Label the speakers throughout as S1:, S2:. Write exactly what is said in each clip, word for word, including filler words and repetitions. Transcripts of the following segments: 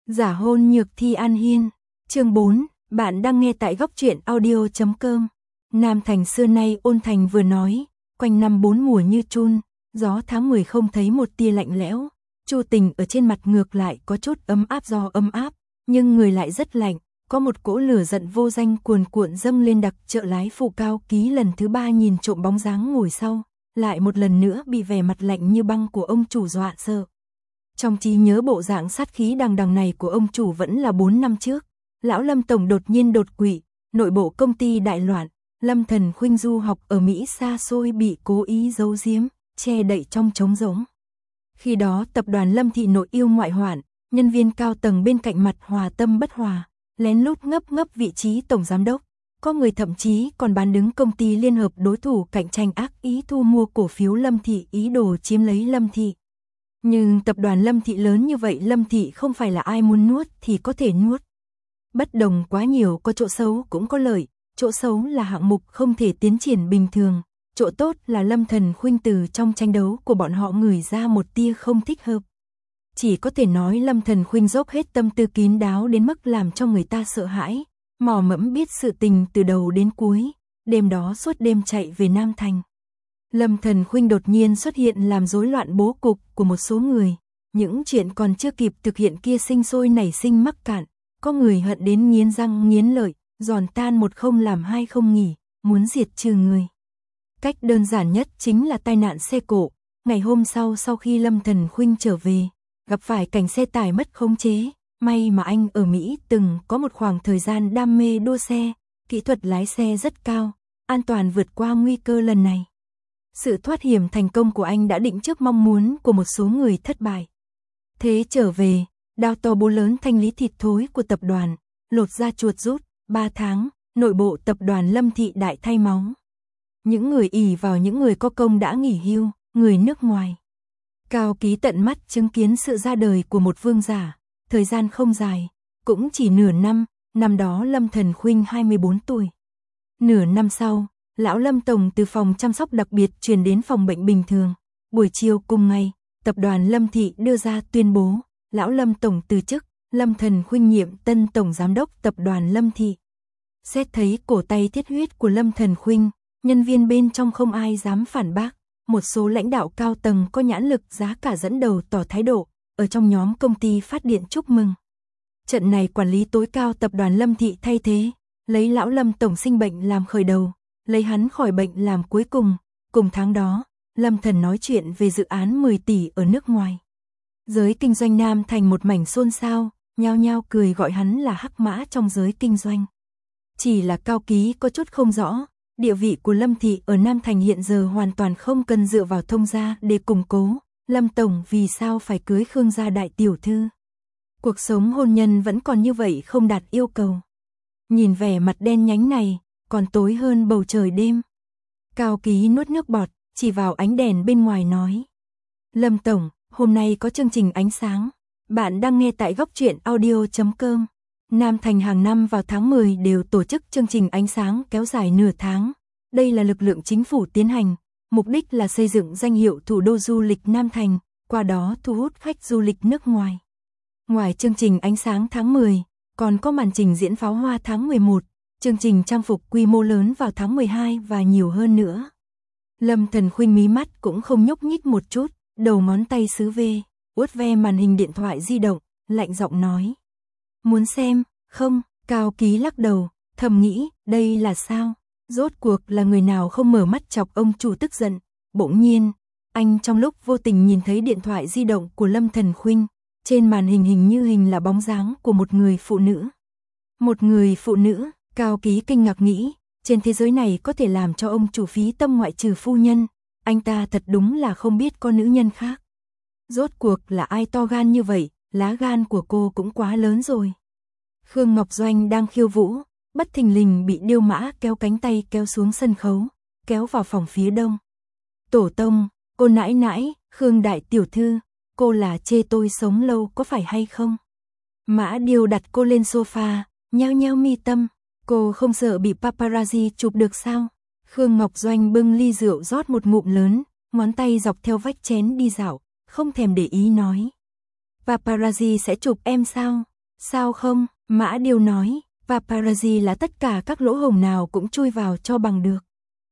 S1: Giả hôn nhược thi An Hiên. Chương bốn, bạn đang nghe tại góc truyện audio chấm com. Nam Thành xưa nay ôn thành vừa nói, quanh năm bốn mùa như chun, gió tháng mười không thấy một tia lạnh lẽo. Chu Tình ở trên mặt ngược lại có chút ấm áp do ấm áp, nhưng người lại rất lạnh, có một cỗ lửa giận vô danh cuồn cuộn dâng lên. Đặc trợ lái Phụ Cao Ký lần thứ ba nhìn trộm bóng dáng ngồi sau, lại một lần nữa bị vẻ mặt lạnh như băng của ông chủ dọa sợ. Trong trí nhớ bộ dạng sát khí đằng đằng này của ông chủ vẫn là bốn năm trước, lão Lâm tổng đột nhiên đột quỵ, nội bộ công ty đại loạn, Lâm Thần Khuynh du học ở Mỹ xa xôi bị cố ý giấu giếm, che đậy trong trống rỗng. Khi đó tập đoàn Lâm thị nội yêu ngoại hoạn, nhân viên cao tầng bên cạnh mặt hòa tâm bất hòa, lén lút ngấp ngấp vị trí tổng giám đốc, có người thậm chí còn bán đứng công ty liên hợp đối thủ cạnh tranh, ác ý thu mua cổ phiếu Lâm thị, ý đồ chiếm lấy Lâm thị. Nhưng tập đoàn Lâm thị lớn như vậy, Lâm thị không phải là ai muốn nuốt thì có thể nuốt. Bất đồng quá nhiều, có chỗ xấu cũng có lợi, chỗ xấu là hạng mục không thể tiến triển bình thường, chỗ tốt là Lâm Thần Khuynh từ trong tranh đấu của bọn họ ngửi ra một tia không thích hợp. Chỉ có thể nói Lâm Thần Khuynh dốc hết tâm tư kín đáo đến mức làm cho người ta sợ hãi, mò mẫm biết sự tình từ đầu đến cuối, đêm đó suốt đêm chạy về Nam Thành. Lâm Thần Khuynh đột nhiên xuất hiện làm rối loạn bố cục của một số người, những chuyện còn chưa kịp thực hiện kia sinh sôi nảy sinh mắc cạn, có người hận đến nghiến răng nghiến lợi, giòn tan một không làm hai không nghỉ, muốn diệt trừ người. Cách đơn giản nhất chính là tai nạn xe cộ. Ngày hôm sau, sau khi Lâm Thần Khuynh trở về, gặp phải cảnh xe tải mất khống chế, may mà anh ở Mỹ từng có một khoảng thời gian đam mê đua xe, kỹ thuật lái xe rất cao, an toàn vượt qua nguy cơ lần này. Sự thoát hiểm thành công của anh đã định trước mong muốn của một số người thất bại. Thế trở về, đao to búa lớn thanh lý thịt thối của tập đoàn, lột da chuột rút, ba tháng, nội bộ tập đoàn Lâm thị đại thay máu. Những người ỷ vào những người có công đã nghỉ hưu, người nước ngoài. Cao Ký tận mắt chứng kiến sự ra đời của một vương giả, thời gian không dài, cũng chỉ nửa năm, năm đó Lâm Thần Khuynh hai mươi bốn tuổi. Nửa năm sau, lão Lâm tổng từ phòng chăm sóc đặc biệt chuyển đến phòng bệnh bình thường. Buổi chiều cùng ngày, tập đoàn Lâm thị đưa ra tuyên bố, lão Lâm tổng từ chức, Lâm Thần Khuynh nhiệm tân tổng giám đốc tập đoàn Lâm thị. Xét thấy cổ tay thiết huyết của Lâm Thần Khuynh, nhân viên bên trong không ai dám phản bác, một số lãnh đạo cao tầng có nhãn lực giá cả dẫn đầu tỏ thái độ, ở trong nhóm công ty phát điện chúc mừng. Trận này quản lý tối cao tập đoàn Lâm thị thay thế, lấy lão Lâm tổng sinh bệnh làm khởi đầu, lấy hắn khỏi bệnh làm cuối cùng. Cùng tháng đó, Lâm Thần nói chuyện về dự án mười tỷ ở nước ngoài. Giới kinh doanh Nam Thành một mảnh xôn xao, nhao nhao cười gọi hắn là hắc mã trong giới kinh doanh. Chỉ là Cao Ký có chút không rõ, địa vị của Lâm thị ở Nam Thành hiện giờ hoàn toàn không cần dựa vào thông gia để củng cố. Lâm tổng vì sao phải cưới Khương gia đại tiểu thư? Cuộc sống hôn nhân vẫn còn như vậy không đạt yêu cầu. Nhìn vẻ mặt đen nhánh này, còn tối hơn bầu trời đêm. Cao Ký nuốt nước bọt, chỉ vào ánh đèn bên ngoài nói. Lâm tổng, hôm nay có chương trình ánh sáng. Bạn đang nghe tại góc truyện audio chấm com. Nam Thành hàng năm vào tháng mười đều tổ chức chương trình ánh sáng kéo dài nửa tháng. Đây là lực lượng chính phủ tiến hành, mục đích là xây dựng danh hiệu thủ đô du lịch Nam Thành, qua đó thu hút khách du lịch nước ngoài. Ngoài chương trình ánh sáng tháng mười, còn có màn trình diễn pháo hoa tháng mười một, chương trình trang phục quy mô lớn vào tháng mười hai và nhiều hơn nữa. Lâm Thần Khuynh mí mắt cũng không nhúc nhích một chút, đầu ngón tay xứ về, uốt ve màn hình điện thoại di động, lạnh giọng nói. Muốn xem, không? Cao Ký lắc đầu, thầm nghĩ, đây là sao? Rốt cuộc là người nào không mở mắt chọc ông chủ tức giận. Bỗng nhiên, anh trong lúc vô tình nhìn thấy điện thoại di động của Lâm Thần Khuynh, trên màn hình hình như hình là bóng dáng của một người phụ nữ. Một người phụ nữ, Cao Ký kinh ngạc nghĩ, trên thế giới này có thể làm cho ông chủ phí tâm ngoại trừ phu nhân, anh ta thật đúng là không biết có nữ nhân khác. Rốt cuộc là ai to gan như vậy, lá gan của cô cũng quá lớn rồi. Khương Ngọc Doanh đang khiêu vũ, bất thình lình bị Điêu Mã kéo cánh tay kéo xuống sân khấu, kéo vào phòng phía đông. Tổ tông, cô nãi nãi, Khương đại tiểu thư, cô là chê tôi sống lâu có phải hay không? Mã Điêu đặt cô lên sofa, nheo nheo mi tâm, cô không sợ bị paparazzi chụp được sao? Khương Ngọc Doanh bưng ly rượu rót một ngụm lớn, ngón tay dọc theo vách chén đi dạo, không thèm để ý nói. Paparazzi sẽ chụp em sao? Sao không? Mã Điều nói, paparazzi là tất cả các lỗ hổng nào cũng chui vào cho bằng được.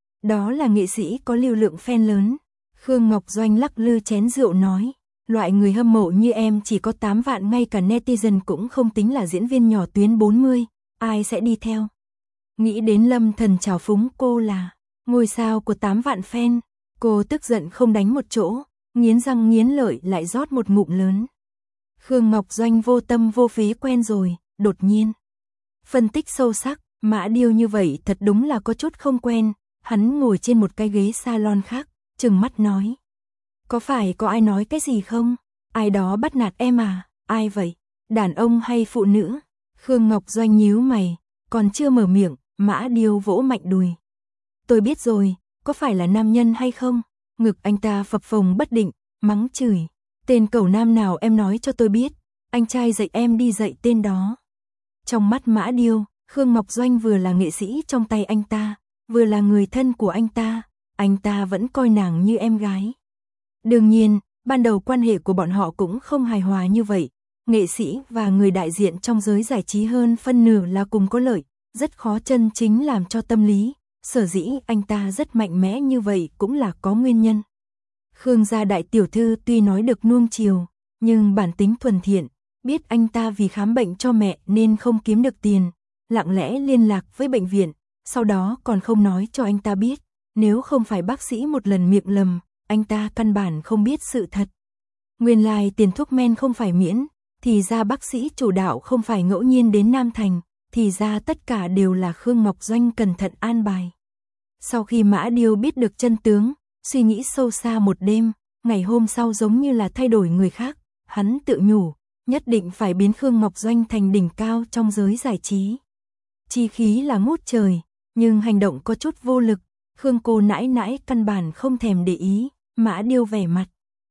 S1: Đó là nghệ sĩ có lưu lượng fan lớn. Khương Ngọc Doanh lắc lư chén rượu nói, loại người hâm mộ như em chỉ có tám vạn, ngay cả netizen cũng không tính là diễn viên nhỏ tuyến bốn mươi, ai sẽ đi theo. Nghĩ đến Lâm Thần trào phúng cô là ngôi sao của tám vạn fan, cô tức giận không đánh một chỗ, nghiến răng nghiến lợi lại rót một ngụm lớn. Khương Ngọc Doanh vô tâm vô phí quen rồi, đột nhiên phân tích sâu sắc, Mã Điều như vậy thật đúng là có chút không quen. Hắn ngồi trên một cái ghế salon khác, trừng mắt nói, có phải có ai nói cái gì không? Ai đó bắt nạt em à? Ai vậy? Đàn ông hay phụ nữ? Khương Ngọc Doanh nhíu mày, còn chưa mở miệng, Mã Điều vỗ mạnh đùi. Tôi biết rồi, có phải là nam nhân hay không? Ngực anh ta phập phồng bất định, mắng chửi, tên cẩu nam nào em nói cho tôi biết, anh trai dạy em đi dạy tên đó. Trong mắt Mã Điều, Khương Ngọc Doanh vừa là nghệ sĩ trong tay anh ta, vừa là người thân của anh ta, anh ta vẫn coi nàng như em gái. Đương nhiên, ban đầu quan hệ của bọn họ cũng không hài hòa như vậy, nghệ sĩ và người đại diện trong giới giải trí hơn phân nửa là cùng có lợi, rất khó chân chính làm cho tâm lý, sở dĩ anh ta rất mạnh mẽ như vậy cũng là có nguyên nhân. Khương gia đại tiểu thư tuy nói được nuông chiều, nhưng bản tính thuần thiện, biết anh ta vì khám bệnh cho mẹ nên không kiếm được tiền, lặng lẽ liên lạc với bệnh viện, sau đó còn không nói cho anh ta biết, nếu không phải bác sĩ một lần miệng lầm, anh ta căn bản không biết sự thật. Nguyên lai tiền thuốc men không phải miễn, thì ra bác sĩ chủ đạo không phải ngẫu nhiên đến Nam Thành, thì ra tất cả đều là Khương Ngọc Doanh cẩn thận an bài. Sau khi Mã Điều biết được chân tướng, suy nghĩ sâu xa một đêm, ngày hôm sau giống như là thay đổi người khác, hắn tự nhủ, nhất định phải biến Khương Ngọc Doanh thành đỉnh cao trong giới giải trí. Chi khí là ngút trời, nhưng hành động có chút vô lực, Khương cô nãi nãi căn bản không thèm để ý, Mã Điều vẻ mặt.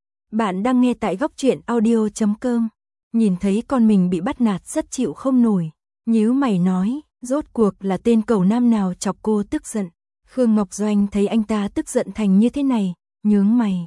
S1: Bạn đang nghe tại góc truyện audio chấm com, nhìn thấy con mình bị bắt nạt rất chịu không nổi, nhíu mày nói, rốt cuộc là tên cẩu nam nào chọc cô tức giận. Khương Ngọc Doanh thấy anh ta tức giận thành như thế này, nhướng mày.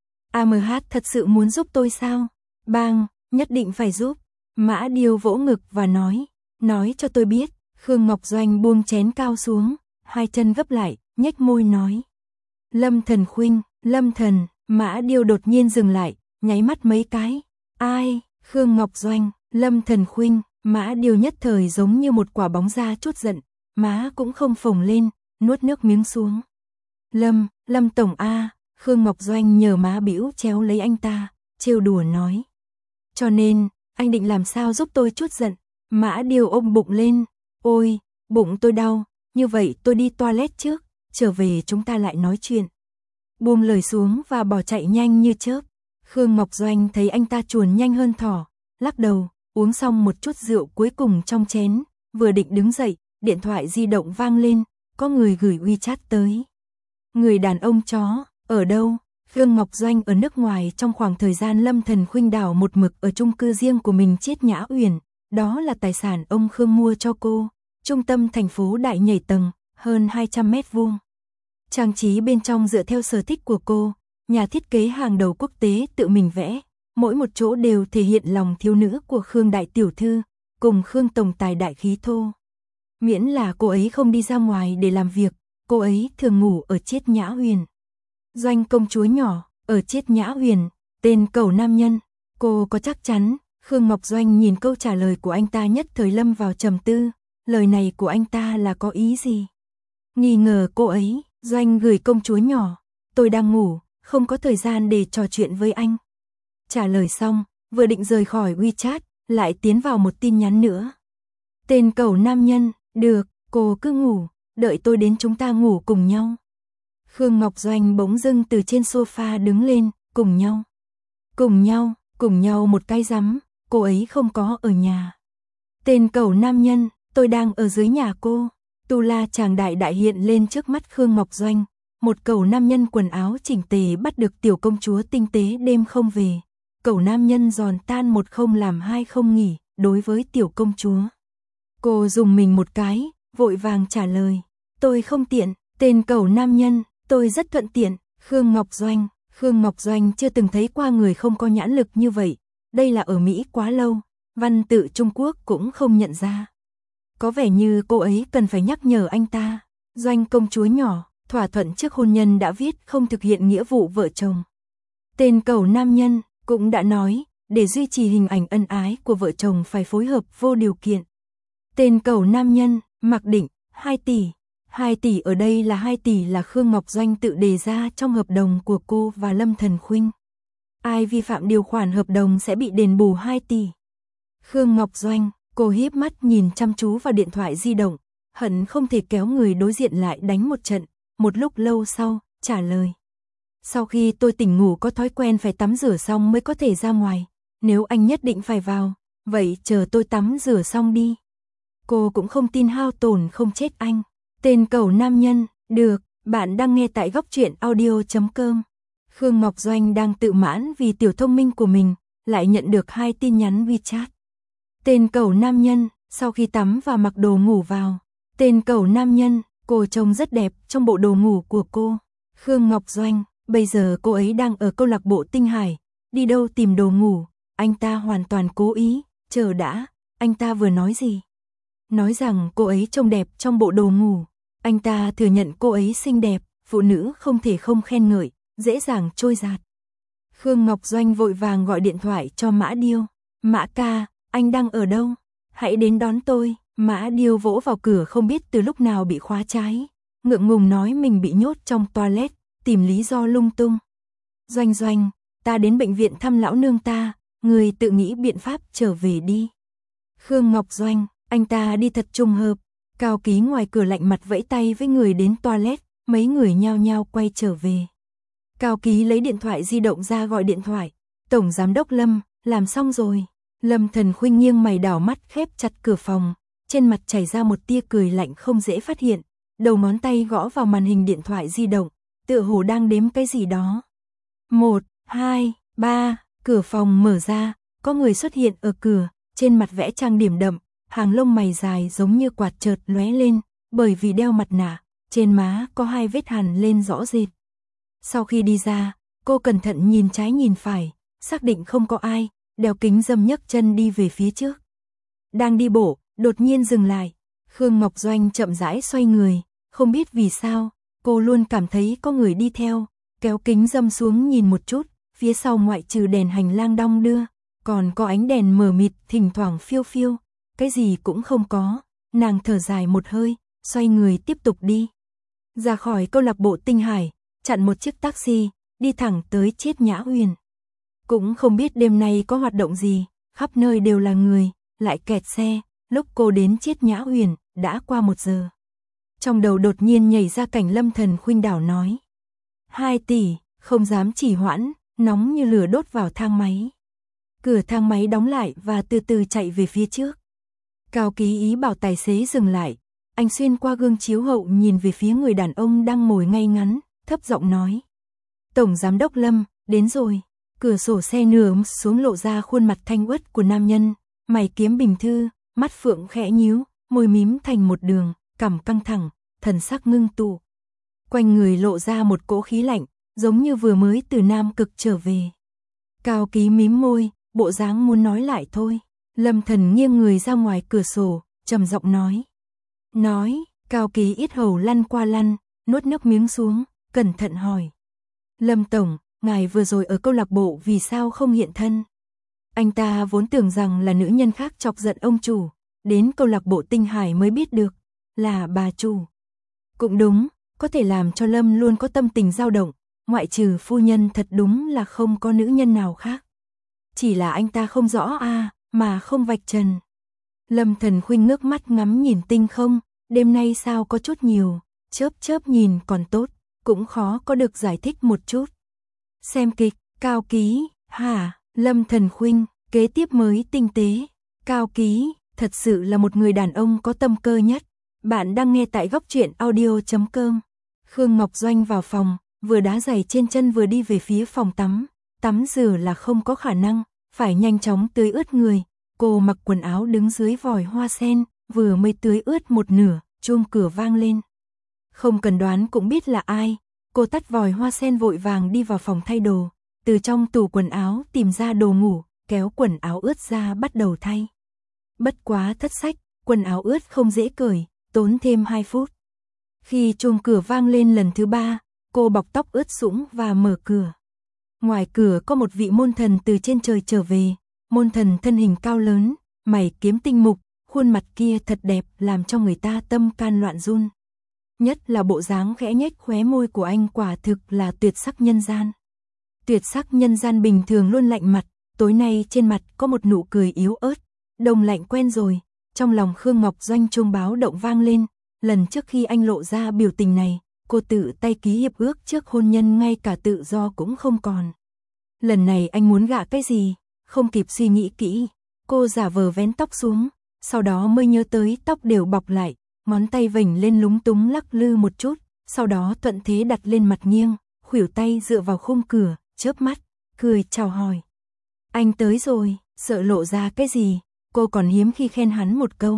S1: a em hát thật sự muốn giúp tôi sao? Bang, nhất định phải giúp. Mã Điều vỗ ngực và nói, nói cho tôi biết. Khương Ngọc Doanh buông chén cao xuống, hai chân gấp lại, nhếch môi nói. Lâm Thần Khuynh, Lâm Thần, Mã Điều đột nhiên dừng lại, nháy mắt mấy cái. Ai? Khương Ngọc Doanh, Lâm Thần Khuynh, Mã Điều nhất thời giống như một quả bóng da chút giận, má cũng không phồng lên, nuốt nước miếng xuống. Lâm, Lâm Tổng A, Khương Ngọc Doanh nhờ má bĩu chéo lấy anh ta, trêu đùa nói. Cho nên, anh định làm sao giúp tôi chút giận? Mã Điều ôm bụng lên. Ôi, bụng tôi đau, như vậy tôi đi toilet trước, trở về chúng ta lại nói chuyện. Buông lời xuống và bỏ chạy nhanh như chớp. Khương Ngọc Doanh thấy anh ta chuồn nhanh hơn thỏ, lắc đầu, uống xong một chút rượu cuối cùng trong chén, vừa định đứng dậy, điện thoại di động vang lên, có người gửi WeChat tới. Người đàn ông chó, ở đâu? Khương Ngọc Doanh ở nước ngoài trong khoảng thời gian Lâm Thần Khuynh đảo một mực ở chung cư riêng của mình Chiết Nhã Uyển, đó là tài sản ông Khương mua cho cô, trung tâm thành phố đại nhảy tầng, hơn hai trăm mét vuông. Trang trí bên trong dựa theo sở thích của cô, nhà thiết kế hàng đầu quốc tế tự mình vẽ, mỗi một chỗ đều thể hiện lòng thiếu nữ của Khương đại tiểu thư, cùng Khương tổng tài đại khí thô. Miễn là cô ấy không đi ra ngoài để làm việc, cô ấy thường ngủ ở Chiết Nhã Uyển. Doanh công chúa nhỏ, ở Chiết Nhã Uyển, tên cẩu nam nhân, cô có chắc chắn? Khương Ngọc Doanh nhìn câu trả lời của anh ta nhất thời lâm vào trầm tư, lời này của anh ta là có ý gì? Nghi ngờ cô ấy, Doanh gửi công chúa nhỏ, tôi đang ngủ, không có thời gian để trò chuyện với anh. Trả lời xong, vừa định rời khỏi WeChat, lại tiến vào một tin nhắn nữa. Tên cẩu nam nhân, được, cô cứ ngủ, đợi tôi đến chúng ta ngủ cùng nhau. Khương Ngọc Doanh bỗng dưng từ trên sofa đứng lên, cùng nhau. Cùng nhau, cùng nhau một cái rắm, cô ấy không có ở nhà. Tên cẩu nam nhân, tôi đang ở dưới nhà cô. Tu la chàng đại đại hiện lên trước mắt Khương Ngọc Doanh. Một cẩu nam nhân quần áo chỉnh tề bắt được tiểu công chúa tinh tế đêm không về. Cẩu nam nhân giòn tan một không làm hai không nghỉ, đối với tiểu công chúa. Cô dùng mình một cái, vội vàng trả lời. Tôi không tiện, tên cẩu nam nhân, tôi rất thuận tiện. Khương Ngọc Doanh, Khương Ngọc Doanh chưa từng thấy qua người không có nhãn lực như vậy. Đây là ở Mỹ quá lâu, văn tự Trung Quốc cũng không nhận ra. Có vẻ như cô ấy cần phải nhắc nhở anh ta. Doanh công chúa nhỏ, thỏa thuận trước hôn nhân đã viết không thực hiện nghĩa vụ vợ chồng. Tên cẩu nam nhân cũng đã nói, để duy trì hình ảnh ân ái của vợ chồng phải phối hợp vô điều kiện. Tên cẩu nam nhân, mặc định, hai tỷ. hai tỷ ở đây là hai tỷ là Khương Ngọc Doanh tự đề ra trong hợp đồng của cô và Lâm Thần Khuynh. Ai vi phạm điều khoản hợp đồng sẽ bị đền bù hai tỷ. Khương Ngọc Doanh, cô híp mắt nhìn chăm chú vào điện thoại di động, hận không thể kéo người đối diện lại đánh một trận, một lúc lâu sau, trả lời. Sau khi tôi tỉnh ngủ có thói quen phải tắm rửa xong mới có thể ra ngoài, nếu anh nhất định phải vào, vậy chờ tôi tắm rửa xong đi. Cô cũng không tin hao tổn không chết anh. Tên cẩu nam nhân, được, bạn đang nghe tại góc truyện audio chấm com. Khương Ngọc Doanh đang tự mãn vì tiểu thông minh của mình, lại nhận được hai tin nhắn WeChat. Tên cẩu nam nhân, sau khi tắm và mặc đồ ngủ vào. Tên cẩu nam nhân, cô trông rất đẹp trong bộ đồ ngủ của cô. Khương Ngọc Doanh, bây giờ cô ấy đang ở câu lạc bộ Tinh Hải, đi đâu tìm đồ ngủ, anh ta hoàn toàn cố ý, chờ đã, anh ta vừa nói gì? Nói rằng cô ấy trông đẹp trong bộ đồ ngủ, anh ta thừa nhận cô ấy xinh đẹp, phụ nữ không thể không khen ngợi, dễ dàng trôi dạt. Khương Ngọc Doanh vội vàng gọi điện thoại cho Mã Điêu, Mã ca, anh đang ở đâu? Hãy đến đón tôi. Mã Điêu vỗ vào cửa không biết từ lúc nào bị khóa trái, ngượng ngùng nói mình bị nhốt trong toilet, tìm lý do lung tung. Doanh Doanh, ta đến bệnh viện thăm lão nương ta, người tự nghĩ biện pháp trở về đi. Khương Ngọc Doanh, anh ta đi thật trùng hợp. Cao Ký ngoài cửa lạnh mặt vẫy tay với người đến toilet, mấy người nhao nhao quay trở về. Cao Ký lấy điện thoại di động ra gọi điện thoại. Tổng giám đốc Lâm, làm xong rồi. Lâm Thần Khuynh nghiêng mày đảo mắt khép chặt cửa phòng, trên mặt chảy ra một tia cười lạnh không dễ phát hiện, đầu ngón tay gõ vào màn hình điện thoại di động, tựa hồ đang đếm cái gì đó. Một, hai, ba, cửa phòng mở ra, có người xuất hiện ở cửa, trên mặt vẽ trang điểm đậm, hàng lông mày dài giống như quạt chợt lóe lên, bởi vì đeo mặt nạ, trên má có hai vết hằn lên rõ rệt. Sau khi đi ra, cô cẩn thận nhìn trái nhìn phải, xác định không có ai, đeo kính râm nhấc chân đi về phía trước. Đang đi bộ, đột nhiên dừng lại. Khương Ngọc Doanh chậm rãi xoay người, không biết vì sao, cô luôn cảm thấy có người đi theo, kéo kính râm xuống nhìn một chút, phía sau ngoại trừ đèn hành lang đong đưa, còn có ánh đèn mờ mịt thỉnh thoảng phiêu phiêu, cái gì cũng không có. Nàng thở dài một hơi, xoay người tiếp tục đi. Ra khỏi câu lạc bộ Tinh Hải, chặn một chiếc taxi, đi thẳng tới Triết Nhã Huyền. Cũng không biết đêm nay có hoạt động gì, khắp nơi đều là người, lại kẹt xe, lúc cô đến Triết Nhã Huyền, đã qua một giờ. Trong đầu đột nhiên nhảy ra cảnh Lâm Thần Khuynh đảo nói. Hai tỷ, không dám trì hoãn, nóng như lửa đốt vào thang máy. Cửa thang máy đóng lại và từ từ chạy về phía trước. Cao Ký ý bảo tài xế dừng lại, anh xuyên qua gương chiếu hậu nhìn về phía người đàn ông đang ngồi ngay ngắn, thấp giọng nói. Tổng giám đốc Lâm, đến rồi. Cửa sổ xe nửa xuống lộ ra khuôn mặt thanh uất của nam nhân, mày kiếm bình thư, mắt phượng khẽ nhíu, môi mím thành một đường, cằm căng thẳng, thần sắc ngưng tụ. Quanh người lộ ra một cỗ khí lạnh, giống như vừa mới từ Nam Cực trở về. Cao Ký mím môi, bộ dáng muốn nói lại thôi. Lâm Thần nghiêng người ra ngoài cửa sổ, trầm giọng nói. Nói, Cao Ký yết hầu lăn qua lăn, nuốt nước miếng xuống, cẩn thận hỏi. Lâm Tổng, ngài vừa rồi ở câu lạc bộ vì sao không hiện thân? Anh ta vốn tưởng rằng là nữ nhân khác chọc giận ông chủ, đến câu lạc bộ Tinh Hải mới biết được, là bà chủ. Cũng đúng, có thể làm cho Lâm luôn có tâm tình dao động, ngoại trừ phu nhân thật đúng là không có nữ nhân nào khác. Chỉ là anh ta không rõ à, mà không vạch trần. Lâm Thần Khuynh ngước mắt ngắm nhìn tinh không, đêm nay sao có chút nhiều, chớp chớp nhìn còn tốt, cũng khó có được giải thích một chút. Xem kịch, Cao Ký, hả, Lâm Thần Khuynh, kế tiếp mới tinh tế. Cao Ký, thật sự là một người đàn ông có tâm cơ nhất. Bạn đang nghe tại góc truyện audio chấm com. Khương Ngọc Doanh vào phòng, vừa đá giày trên chân vừa đi về phía phòng tắm. Tắm rửa là không có khả năng, phải nhanh chóng tưới ướt người. Cô mặc quần áo đứng dưới vòi hoa sen, vừa mới tưới ướt một nửa, chuông cửa vang lên. Không cần đoán cũng biết là ai. Cô tắt vòi hoa sen vội vàng đi vào phòng thay đồ, từ trong tủ quần áo tìm ra đồ ngủ, kéo quần áo ướt ra bắt đầu thay. Bất quá thất sách, quần áo ướt không dễ cởi, tốn thêm hai phút. Khi chuông cửa vang lên lần thứ ba, cô bọc tóc ướt sũng và mở cửa. Ngoài cửa có một vị môn thần từ trên trời trở về, môn thần thân hình cao lớn, mày kiếm tinh mục, khuôn mặt kia thật đẹp làm cho người ta tâm can loạn run. Nhất là bộ dáng khẽ nhếch khóe môi của anh quả thực là tuyệt sắc nhân gian. Tuyệt sắc nhân gian bình thường luôn lạnh mặt, tối nay trên mặt có một nụ cười yếu ớt, đông lạnh quen rồi, trong lòng Khương Ngọc Doanh chuông báo động vang lên, lần trước khi anh lộ ra biểu tình này, cô tự tay ký hiệp ước trước hôn nhân ngay cả tự do cũng không còn. Lần này anh muốn gạ cái gì, không kịp suy nghĩ kỹ, cô giả vờ vén tóc xuống, sau đó mới nhớ tới tóc đều bọc lại, ngón tay vểnh lên lúng túng lắc lư một chút, sau đó thuận thế đặt lên mặt nghiêng, khuỷu tay dựa vào khung cửa, chớp mắt, cười chào hỏi. Anh tới rồi, sợ lộ ra cái gì, cô còn hiếm khi khen hắn một câu.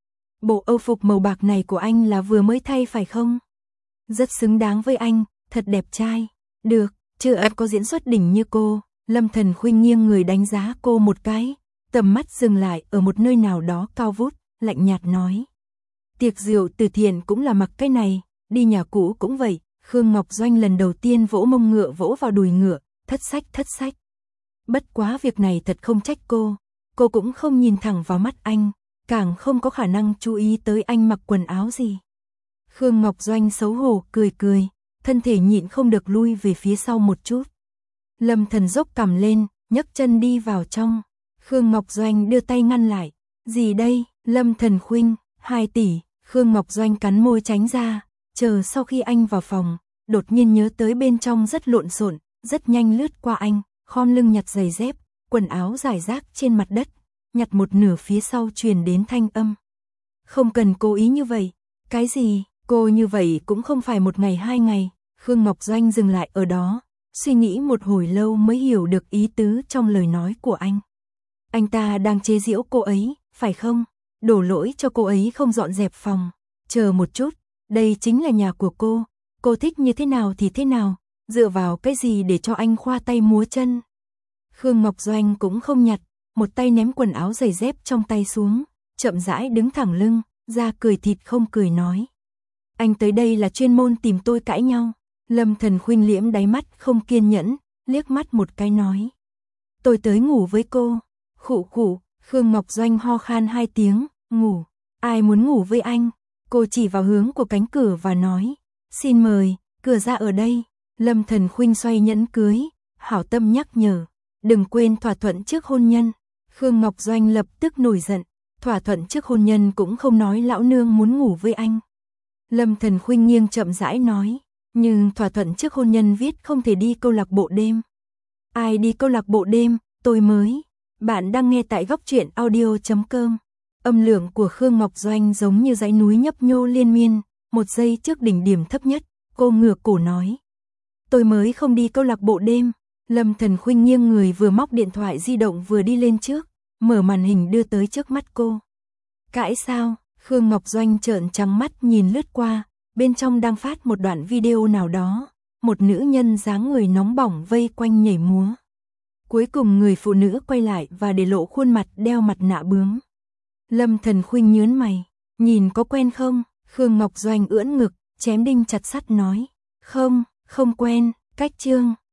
S1: Bộ âu phục màu bạc này của anh là vừa mới thay phải không? Rất xứng đáng với anh, thật đẹp trai. Được, chưa ấp có diễn xuất đỉnh như cô. Lâm Thần Khuynh nghiêng người đánh giá cô một cái, tầm mắt dừng lại ở một nơi nào đó cao vút, lạnh nhạt nói. Tiệc rượu từ thiện cũng là mặc cái này, đi nhà cũ cũng vậy. Khương Ngọc Doanh lần đầu tiên vỗ mông ngựa vỗ vào đùi ngựa, thất sách thất sách. Bất quá việc này thật không trách cô, cô cũng không nhìn thẳng vào mắt anh, càng không có khả năng chú ý tới anh mặc quần áo gì. Khương Ngọc Doanh xấu hổ cười cười, thân thể nhịn không được lui về phía sau một chút. Lâm Thần dốc cằm lên, nhấc chân đi vào trong. Khương Ngọc Doanh đưa tay ngăn lại. Gì đây? Lâm Thần Khuynh, hai tỷ. Khương Ngọc Doanh cắn môi tránh ra, chờ sau khi anh vào phòng, đột nhiên nhớ tới bên trong rất lộn xộn, rất nhanh lướt qua anh, khom lưng nhặt giày dép, quần áo rải rác trên mặt đất, nhặt một nửa phía sau truyền đến thanh âm. Không cần cố ý như vậy. Cái gì? Cô như vậy cũng không phải một ngày hai ngày. Khương Ngọc Doanh dừng lại ở đó, suy nghĩ một hồi lâu mới hiểu được ý tứ trong lời nói của anh. Anh ta đang chế giễu cô ấy, phải không? Đổ lỗi cho cô ấy không dọn dẹp phòng. Chờ một chút, đây chính là nhà của cô, cô thích như thế nào thì thế nào, dựa vào cái gì để cho anh khoa tay múa chân. Khương Ngọc Doanh cũng không nhặt, một tay ném quần áo giày dép trong tay xuống, chậm rãi đứng thẳng lưng, ra cười thịt không cười nói. Anh tới đây là chuyên môn tìm tôi cãi nhau. Lâm Thần Khuynh liễm đáy mắt không kiên nhẫn, liếc mắt một cái nói. Tôi tới ngủ với cô. Khụ khụ, Khương Ngọc Doanh ho khan hai tiếng, ngủ. Ai muốn ngủ với anh? Cô chỉ vào hướng của cánh cửa và nói. Xin mời, cửa ra ở đây. Lâm Thần Khuynh xoay nhẫn cưới, hảo tâm nhắc nhở. Đừng quên thỏa thuận trước hôn nhân. Khương Ngọc Doanh lập tức nổi giận. Thỏa thuận trước hôn nhân cũng không nói lão nương muốn ngủ với anh. Lâm Thần Khuynh nghiêng chậm rãi nói. Nhưng thỏa thuận trước hôn nhân viết không thể đi câu lạc bộ đêm. Ai đi câu lạc bộ đêm, tôi mới. Bạn đang nghe tại góc truyện audio chấm com. Âm lượng của Khương Ngọc Doanh giống như dãy núi nhấp nhô liên miên, một giây trước đỉnh điểm thấp nhất, cô ngửa cổ nói. Tôi mới không đi câu lạc bộ đêm. Lâm Thần Khuynh nghiêng người vừa móc điện thoại di động vừa đi lên trước, mở màn hình đưa tới trước mắt cô. Cãi sao? Khương Ngọc Doanh trợn trắng mắt nhìn lướt qua, bên trong đang phát một đoạn video nào đó, một nữ nhân dáng người nóng bỏng vây quanh nhảy múa. Cuối cùng người phụ nữ quay lại và để lộ khuôn mặt đeo mặt nạ bướm. Lâm Thần Khuynh nhướng mày, nhìn có quen không? Khương Ngọc Doanh ưỡn ngực, chém đinh chặt sắt nói. Không, không quen, cách chương.